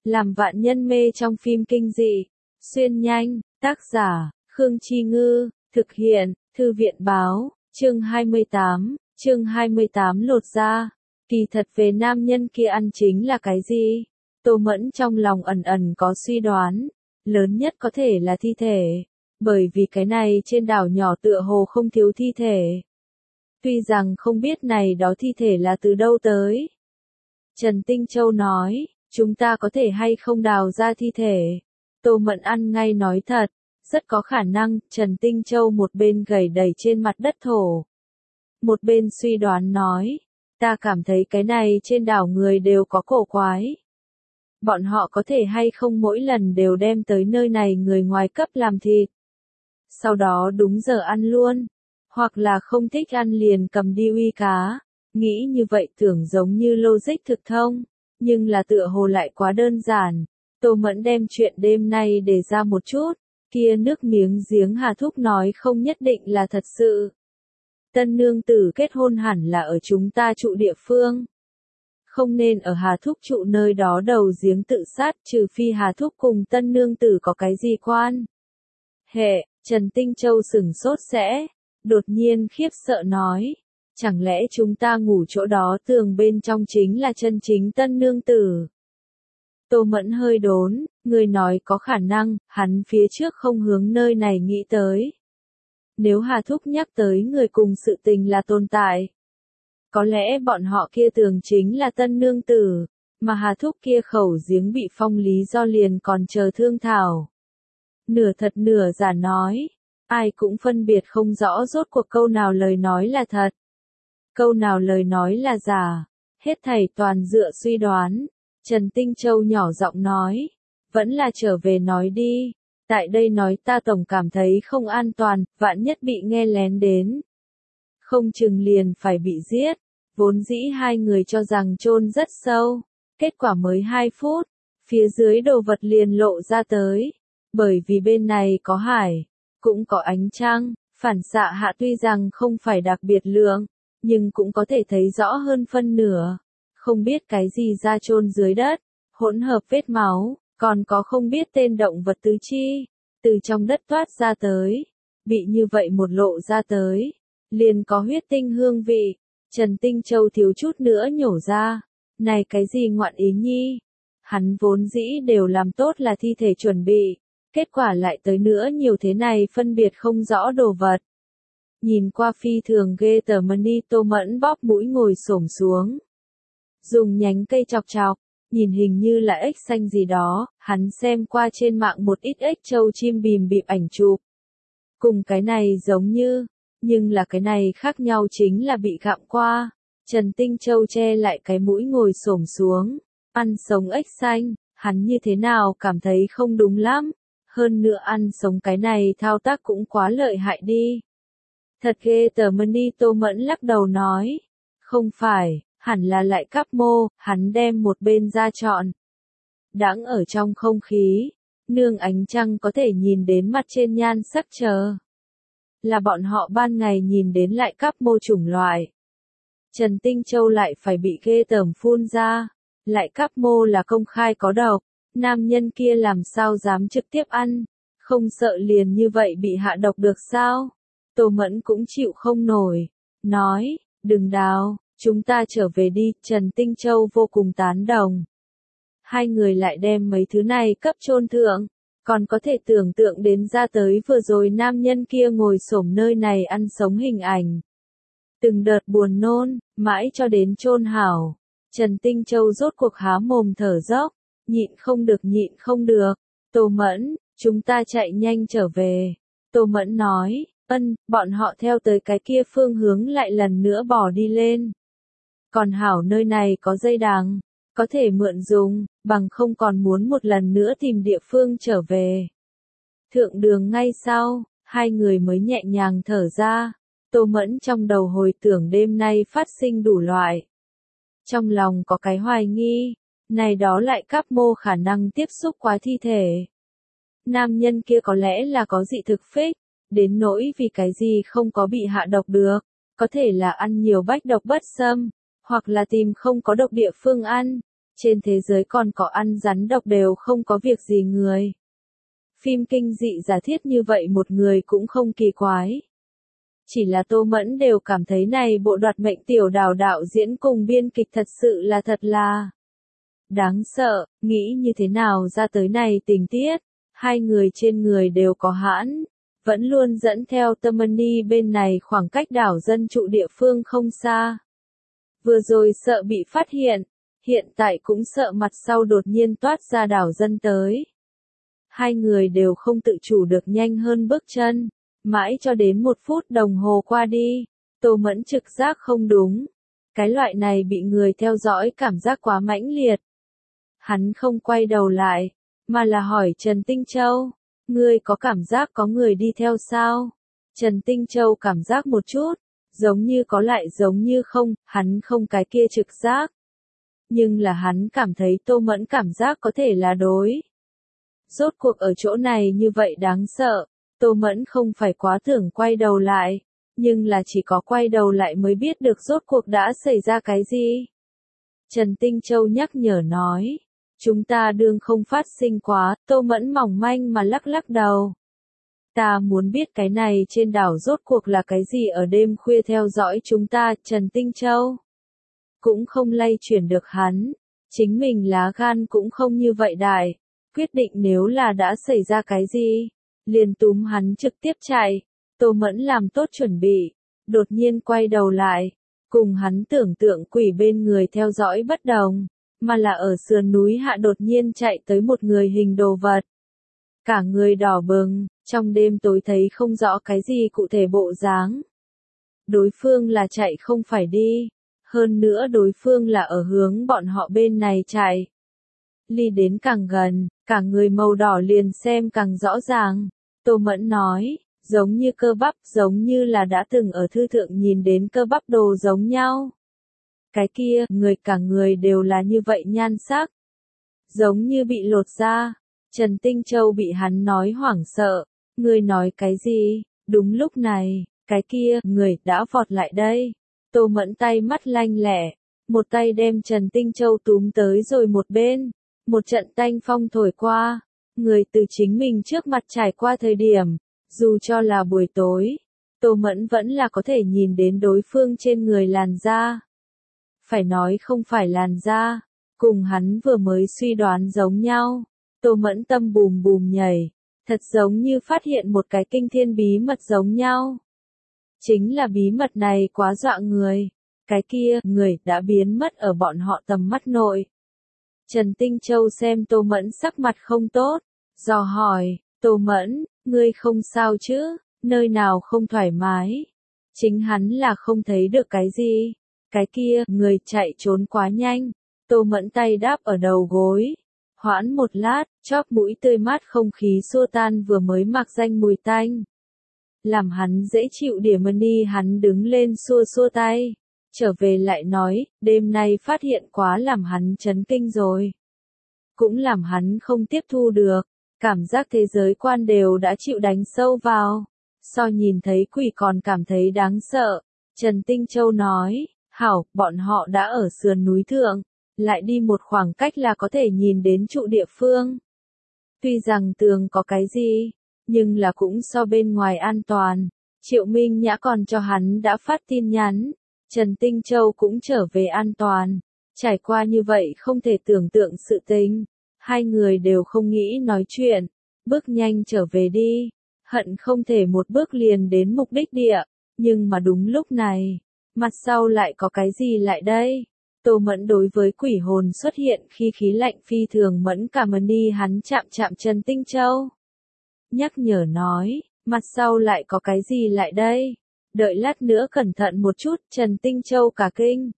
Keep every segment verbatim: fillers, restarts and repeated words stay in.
làm vạn nhân mê trong phim kinh dị. Xuyên nhanh, tác giả, Khương Chi Ngư, thực hiện, Thư viện Báo, chương hai mươi tám, chương hai mươi tám lột da. Kỳ thật về nam nhân kia ăn chính là cái gì? Tô Mẫn trong lòng ẩn ẩn có suy đoán, lớn nhất có thể là thi thể, bởi vì cái này trên đảo nhỏ tựa hồ không thiếu thi thể. Tuy rằng không biết này đó thi thể là từ đâu tới. Trần Tinh Châu nói, chúng ta có thể hay không đào ra thi thể. Tô Mẫn ăn ngay nói thật, rất có khả năng. Trần Tinh Châu một bên gầy đầy trên mặt đất thổ, một bên suy đoán nói, ta cảm thấy cái này trên đảo người đều có cổ quái. Bọn họ có thể hay không mỗi lần đều đem tới nơi này người ngoài cấp làm thịt, sau đó đúng giờ ăn luôn, hoặc là không thích ăn liền cầm đi uy cá. Nghĩ như vậy tưởng giống như logic thực thông, nhưng là tựa hồ lại quá đơn giản. Tô Mẫn đem chuyện đêm nay để ra một chút, kia nước miếng giếng Hà Thúc nói không nhất định là thật sự. Tân nương tử kết hôn hẳn là ở chúng ta trụ địa phương, không nên ở Hà Thúc trụ nơi đó đầu giếng tự sát, trừ phi Hà Thúc cùng tân nương tử có cái gì quan hệ. Trần Tinh Châu sửng sốt sẽ, đột nhiên khiếp sợ nói, chẳng lẽ chúng ta ngủ chỗ đó tường bên trong chính là chân chính tân nương tử? Tô Mẫn hơi đốn, người nói có khả năng, hắn phía trước không hướng nơi này nghĩ tới. Nếu Hà Thúc nhắc tới người cùng sự tình là tồn tại, có lẽ bọn họ kia tường chính là tân nương tử, mà Hà Thúc kia khẩu giếng bị phong lý do liền còn chờ thương thảo. Nửa thật nửa giả nói, ai cũng phân biệt không rõ rốt cuộc câu nào lời nói là thật, câu nào lời nói là giả, hết thảy toàn dựa suy đoán. Trần Tinh Châu nhỏ giọng nói, vẫn là trở về nói đi, tại đây nói ta tổng cảm thấy không an toàn, vạn nhất bị nghe lén đến, không chừng liền phải bị giết. Vốn dĩ hai người cho rằng chôn rất sâu, kết quả mới hai phút, phía dưới đồ vật liền lộ ra tới, bởi vì bên này có hải, cũng có ánh trăng, phản xạ hạ tuy rằng không phải đặc biệt lượng, nhưng cũng có thể thấy rõ hơn phân nửa. Không biết cái gì ra chôn dưới đất, hỗn hợp vết máu, còn có không biết tên động vật tứ chi, từ trong đất toát ra tới, bị như vậy một lộ ra tới, liền có huyết tinh hương vị. Trần Tinh Châu thiếu chút nữa nhổ ra, này cái gì ngoạn ý nhi? Hắn vốn dĩ đều làm tốt là thi thể chuẩn bị, kết quả lại tới nữa nhiều thế này phân biệt không rõ đồ vật. Nhìn qua phi thường ghê tởm ni. Tô Mẫn bóp mũi ngồi xổm xuống, dùng nhánh cây chọc chọc, nhìn hình như là ếch xanh gì đó. Hắn xem qua trên mạng một ít ếch châu chim bìm bịp ảnh chụp, cùng cái này giống như, nhưng là cái này khác nhau chính là bị gặm qua. Trần Tinh Châu che lại cái mũi ngồi xổm xuống, ăn sống ếch xanh, hắn như thế nào cảm thấy không đúng lắm. Hơn nữa ăn sống cái này thao tác cũng quá lợi hại đi. Thật ghê tởm ni. Tô Mẫn lắc đầu nói, không phải, hẳn là lại cắp mô. Hắn đem một bên ra chọn, đãng ở trong không khí, nương ánh trăng có thể nhìn đến mặt trên nhan sắc chờ, là bọn họ ban ngày nhìn đến lại cắp mô chủng loại. Trần Tinh Châu lại phải bị ghê tởm phun ra, lại cắp mô là công khai có độc, nam nhân kia làm sao dám trực tiếp ăn, không sợ liền như vậy bị hạ độc được sao? Tô Mẫn cũng chịu không nổi, nói, đừng đào, chúng ta trở về đi. Trần Tinh Châu vô cùng tán đồng. Hai người lại đem mấy thứ này cấp chôn thượng, còn có thể tưởng tượng đến ra tới vừa rồi nam nhân kia ngồi xổm nơi này ăn sống hình ảnh. Từng đợt buồn nôn, mãi cho đến chôn hảo. Trần Tinh Châu rốt cuộc há mồm thở dốc, nhịn không được nhịn không được. Tô Mẫn, chúng ta chạy nhanh trở về. Tô Mẫn nói, ân, bọn họ theo tới cái kia phương hướng lại lần nữa bỏ đi lên. Còn hảo nơi này có dây đằng, có thể mượn dùng, bằng không còn muốn một lần nữa tìm địa phương trở về. Thượng đường ngay sau, hai người mới nhẹ nhàng thở ra. Tô Mẫn trong đầu hồi tưởng đêm nay phát sinh đủ loại. Trong lòng có cái hoài nghi, này đó lại cắp mô khả năng tiếp xúc quá thi thể. Nam nhân kia có lẽ là có dị thực phích, đến nỗi vì cái gì không có bị hạ độc được, có thể là ăn nhiều bách độc bất xâm, hoặc là tìm không có độc địa phương ăn. Trên thế giới còn có ăn rắn độc đều không có việc gì người. Phim kinh dị giả thiết như vậy một người cũng không kỳ quái. Chỉ là Tô Mẫn đều cảm thấy này bộ đoạt mệnh tiểu đào đạo diễn cùng biên kịch thật sự là thật là đáng sợ, nghĩ như thế nào ra tới này tình tiết, hai người trên người đều có hãn, vẫn luôn dẫn theo Tammany bên này khoảng cách đảo dân trụ địa phương không xa. Vừa rồi sợ bị phát hiện, hiện tại cũng sợ mặt sau đột nhiên toát ra đảo dân tới. Hai người đều không tự chủ được nhanh hơn bước chân, mãi cho đến một phút đồng hồ qua đi, Tô Mẫn trực giác không đúng. Cái loại này bị người theo dõi cảm giác quá mãnh liệt. Hắn không quay đầu lại, mà là hỏi Trần Tinh Châu, ngươi có cảm giác có người đi theo sao? Trần Tinh Châu cảm giác một chút, giống như có lại giống như không, hắn không cái kia trực giác. Nhưng là hắn cảm thấy Tô Mẫn cảm giác có thể là đối. Rốt cuộc ở chỗ này như vậy đáng sợ, Tô Mẫn không phải quá tưởng quay đầu lại, nhưng là chỉ có quay đầu lại mới biết được rốt cuộc đã xảy ra cái gì. Trần Tinh Châu nhắc nhở nói, chúng ta đương không phát sinh quá, Tô Mẫn mỏng manh mà lắc lắc đầu. Ta muốn biết cái này trên đảo rốt cuộc là cái gì ở đêm khuya theo dõi chúng ta, Trần Tinh Châu. Cũng không lay chuyển được hắn, chính mình lá gan cũng không như vậy đại, quyết định nếu là đã xảy ra cái gì, liền túm hắn trực tiếp chạy. Tô Mẫn làm tốt chuẩn bị, đột nhiên quay đầu lại, cùng hắn tưởng tượng quỷ bên người theo dõi bất đồng, mà là ở sườn núi hạ đột nhiên chạy tới một người hình đồ vật. Cả người đỏ bừng, trong đêm tối thấy không rõ cái gì cụ thể bộ dáng. Đối phương là chạy không phải đi, hơn nữa đối phương là ở hướng bọn họ bên này chạy. Ly đến càng gần, cả người màu đỏ liền xem càng rõ ràng. Tô Mẫn nói, giống như cơ bắp, giống như là đã từng ở thư thượng nhìn đến cơ bắp đồ giống nhau. Cái kia, người cả người đều là như vậy nhan sắc. Giống như bị lột da. Trần Tinh Châu bị hắn nói hoảng sợ. Người nói cái gì? Đúng lúc này, cái kia, người đã vọt lại đây. Tô Mẫn tay mắt lanh lẹ, một tay đem Trần Tinh Châu túm tới rồi một bên. Một trận tanh phong thổi qua, người từ chính mình trước mặt trải qua thời điểm, dù cho là buổi tối, Tô Mẫn vẫn là có thể nhìn đến đối phương trên người làn da. Phải nói không phải làn da, cùng hắn vừa mới suy đoán giống nhau. Tô Mẫn tâm bùm bùm nhảy, thật giống như phát hiện một cái kinh thiên bí mật giống nhau. Chính là bí mật này quá dọa người, cái kia, người đã biến mất ở bọn họ tầm mắt nội. Trần Tinh Châu xem Tô Mẫn sắc mặt không tốt, dò hỏi, Tô Mẫn, ngươi không sao chứ, nơi nào không thoải mái. Chính hắn là không thấy được cái gì. Cái kia, người chạy trốn quá nhanh. Tô Mẫn tay đáp ở đầu gối. Hoãn một lát, chóp mũi tươi mát không khí xua tan vừa mới mặc danh mùi tanh. Làm hắn dễ chịu điểm đi, hắn đứng lên xua xua tay. Trở về lại nói, đêm nay phát hiện quá làm hắn chấn kinh rồi. Cũng làm hắn không tiếp thu được, cảm giác thế giới quan đều đã chịu đánh sâu vào. So nhìn thấy quỷ còn cảm thấy đáng sợ. Trần Tinh Châu nói, hảo, bọn họ đã ở sườn núi thượng, lại đi một khoảng cách là có thể nhìn đến trụ địa phương. Tuy rằng tường có cái gì, nhưng là cũng so bên ngoài an toàn. Triệu Minh Nhã còn cho hắn đã phát tin nhắn. Trần Tinh Châu cũng trở về an toàn. Trải qua như vậy không thể tưởng tượng sự tình. Hai người đều không nghĩ nói chuyện. Bước nhanh trở về đi. Hận không thể một bước liền đến mục đích địa. Nhưng mà đúng lúc này, mặt sau lại có cái gì lại đây? Tô Mẫn đối với quỷ hồn xuất hiện khi khí lạnh phi thường mẫn cảm đi, hắn chạm chạm Trần Tinh Châu. Nhắc nhở nói, mặt sau lại có cái gì lại đây? Đợi lát nữa cẩn thận một chút, Trần Tinh Châu cả kinh.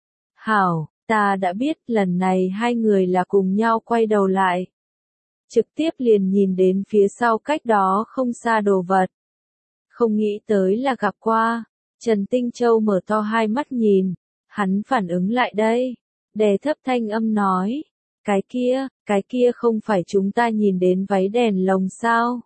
Hảo, ta đã biết, lần này hai người là cùng nhau quay đầu lại. Trực tiếp liền nhìn đến phía sau cách đó không xa đồ vật. Không nghĩ tới là gặp qua. Trần Tinh Châu mở to hai mắt nhìn. Hắn phản ứng lại đây. Đè thấp thanh âm nói. Cái kia, cái kia không phải chúng ta nhìn đến váy đèn lồng sao?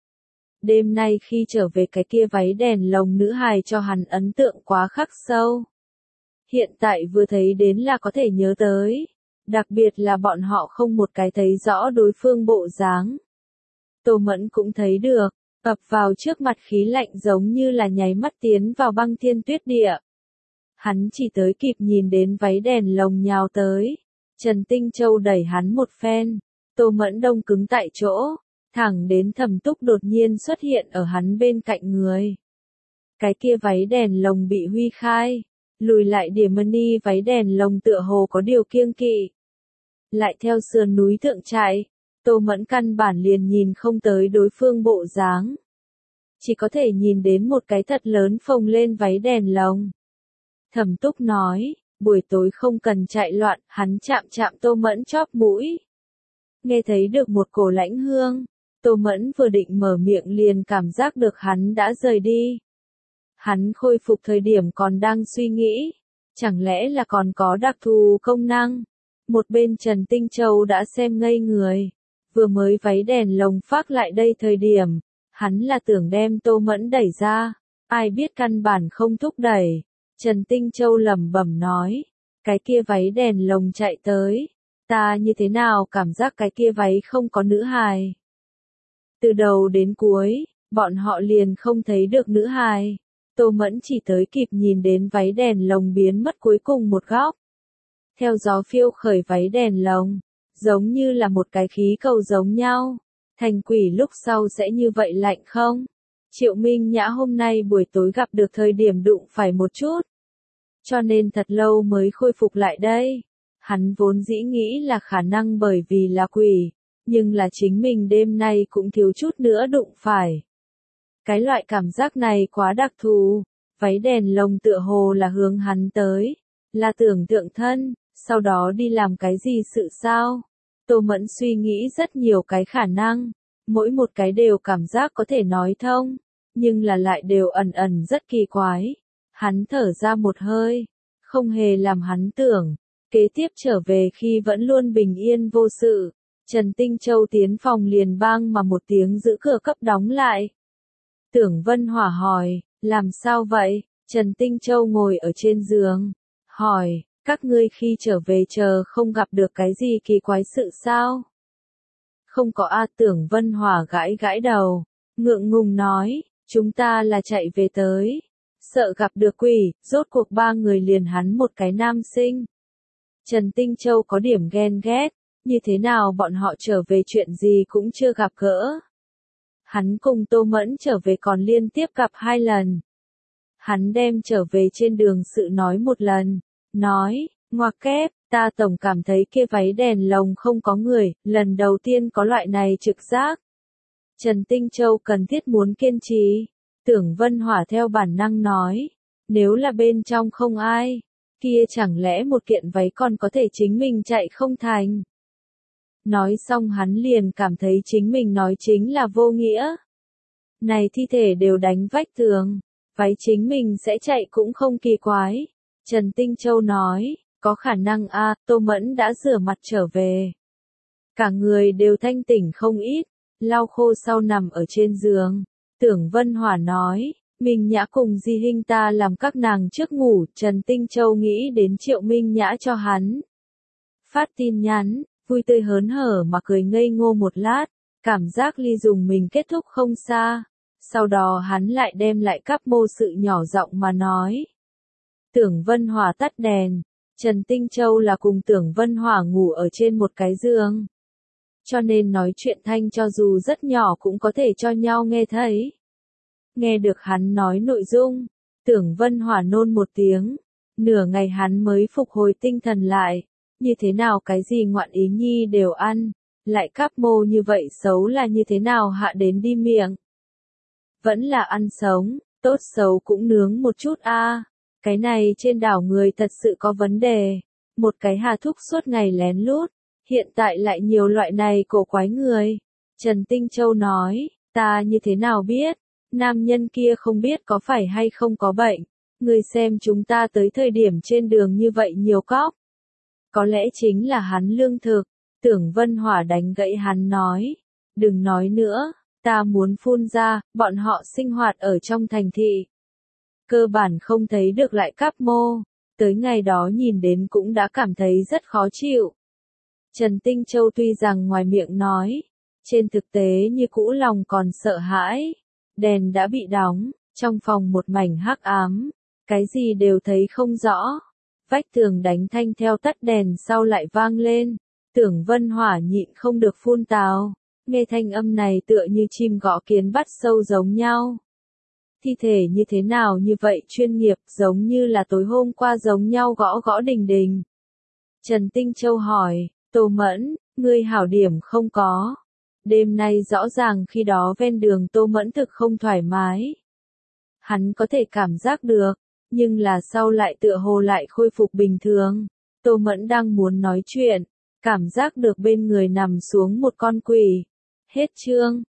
Đêm nay khi trở về cái kia váy đèn lồng nữ hài cho hắn ấn tượng quá khắc sâu. Hiện tại vừa thấy đến là có thể nhớ tới. Đặc biệt là bọn họ không một cái thấy rõ đối phương bộ dáng. Tô Mẫn cũng thấy được, ập vào trước mặt khí lạnh giống như là nháy mắt tiến vào băng thiên tuyết địa. Hắn chỉ tới kịp nhìn đến váy đèn lồng nhào tới. Trần Tinh Châu đẩy hắn một phen. Tô Mẫn đông cứng tại chỗ, thẳng đến Thẩm Túc đột nhiên xuất hiện ở hắn bên cạnh người. Cái kia váy đèn lồng bị huy khai, lùi lại điểm mani váy đèn lồng tựa hồ có điều kiêng kỵ. Lại theo sườn núi thượng chạy, Tô Mẫn căn bản liền nhìn không tới đối phương bộ dáng. Chỉ có thể nhìn đến một cái thật lớn phồng lên váy đèn lồng. Thẩm Túc nói, buổi tối không cần chạy loạn, hắn chạm chạm Tô Mẫn chóp mũi. Nghe thấy được một cổ lãnh hương, Tô Mẫn vừa định mở miệng liền cảm giác được hắn đã rời đi. Hắn khôi phục thời điểm còn đang suy nghĩ, chẳng lẽ là còn có đặc thù công năng. Một bên Trần Tinh Châu đã xem ngây người, vừa mới váy đèn lồng phát lại đây thời điểm, hắn là tưởng đem Tô Mẫn đẩy ra, ai biết căn bản không thúc đẩy. Trần Tinh Châu lẩm bẩm nói, cái kia váy đèn lồng chạy tới, ta như thế nào cảm giác cái kia váy không có nữ hài. Từ đầu đến cuối, bọn họ liền không thấy được nữ hài. Tô Mẫn chỉ tới kịp nhìn đến váy đèn lồng biến mất cuối cùng một góc. Theo gió phiêu khởi váy đèn lồng, giống như là một cái khí cầu giống nhau. Thành quỷ lúc sau sẽ như vậy lạnh không? Triệu Minh Nhã hôm nay buổi tối gặp được thời điểm đụng phải một chút. Cho nên thật lâu mới khôi phục lại đây. Hắn vốn dĩ nghĩ là khả năng bởi vì là quỷ, nhưng là chính mình đêm nay cũng thiếu chút nữa đụng phải. Cái loại cảm giác này quá đặc thù, váy đèn lồng tựa hồ là hướng hắn tới, là tưởng tượng thân, sau đó đi làm cái gì sự sao? Tô Mẫn suy nghĩ rất nhiều cái khả năng, mỗi một cái đều cảm giác có thể nói thông, nhưng là lại đều ẩn ẩn rất kỳ quái. Hắn thở ra một hơi, không hề làm hắn tưởng, kế tiếp trở về khi vẫn luôn bình yên vô sự. Trần Tinh Châu tiến phòng liền bang mà một tiếng giữ cửa cấp đóng lại. Tưởng Vân Hỏa hỏi, làm sao vậy? Trần Tinh Châu ngồi ở trên giường, hỏi, các ngươi khi trở về chờ không gặp được cái gì kỳ quái sự sao? Không có a. Tưởng Vân Hỏa gãi gãi đầu, ngượng ngùng nói, chúng ta là chạy về tới. Sợ gặp được quỷ, rốt cuộc ba người liền hắn một cái nam sinh. Trần Tinh Châu có điểm ghen ghét, như thế nào bọn họ trở về chuyện gì cũng chưa gặp gỡ. Hắn cùng Tô Mẫn trở về còn liên tiếp gặp hai lần. Hắn đem trở về trên đường sự nói một lần, nói, ngoặc kép, ta tổng cảm thấy kia váy đèn lồng không có người, lần đầu tiên có loại này trực giác. Trần Tinh Châu cần thiết muốn kiên trì. Tưởng Vân Hỏa theo bản năng nói, nếu là bên trong không ai, kia chẳng lẽ một kiện váy còn có thể chính mình chạy không thành. Nói xong hắn liền cảm thấy chính mình nói chính là vô nghĩa. Này thi thể đều đánh vách tường, váy chính mình sẽ chạy cũng không kỳ quái. Trần Tinh Châu nói, có khả năng a. Tô Mẫn đã rửa mặt trở về. Cả người đều thanh tỉnh không ít, lau khô sau nằm ở trên giường. Tưởng Vân Hỏa nói, Minh Nhã cùng Di Hinh ta làm các nàng trước ngủ. Trần Tinh Châu nghĩ đến Triệu Minh Nhã cho hắn phát tin nhắn, vui tươi hớn hở mà cười ngây ngô một lát, cảm giác ly dùng mình kết thúc không xa. Sau đó hắn lại đem lại cắp mô sự nhỏ giọng mà nói. Tưởng Vân Hỏa tắt đèn, Trần Tinh Châu là cùng Tưởng Vân Hỏa ngủ ở trên một cái giường. Cho nên nói chuyện thanh cho dù rất nhỏ cũng có thể cho nhau nghe thấy. Nghe được hắn nói nội dung, Tưởng Vân Hỏa nôn một tiếng, nửa ngày hắn mới phục hồi tinh thần lại, như thế nào cái gì ngoạn ý nhi đều ăn, lại cắp mô như vậy xấu là như thế nào hạ đến đi miệng. Vẫn là ăn sống, tốt xấu cũng nướng một chút a. Cái này trên đảo người thật sự có vấn đề, một cái hà thúc suốt ngày lén lút. Hiện tại lại nhiều loại này cổ quái người. Trần Tinh Châu nói, ta như thế nào biết, nam nhân kia không biết có phải hay không có bệnh. Người xem chúng ta tới thời điểm trên đường như vậy nhiều cóc. Có lẽ chính là hắn lương thực. Tưởng Vân Hỏa đánh gãy hắn nói, đừng nói nữa, ta muốn phun ra, bọn họ sinh hoạt ở trong thành thị. Cơ bản không thấy được lại cắp mô, tới ngày đó nhìn đến cũng đã cảm thấy rất khó chịu. Trần Tinh Châu tuy rằng ngoài miệng nói, trên thực tế như cũ lòng còn sợ hãi. Đèn đã bị đóng, trong phòng một mảnh hắc ám, cái gì đều thấy không rõ. Vách tường đánh thanh theo tắt đèn sau lại vang lên, Tưởng Vân Hỏa nhịn không được phun tào, nghe thanh âm này tựa như chim gõ kiến bắt sâu giống nhau. Thi thể như thế nào như vậy chuyên nghiệp, giống như là tối hôm qua giống nhau gõ gõ đình đình. Trần Tinh Châu hỏi, Tô Mẫn, ngươi hảo điểm không có. Đêm nay rõ ràng khi đó ven đường Tô Mẫn thực không thoải mái. Hắn có thể cảm giác được, nhưng là sau lại tựa hồ lại khôi phục bình thường. Tô Mẫn đang muốn nói chuyện, cảm giác được bên người nằm xuống một con quỷ. Hết chương.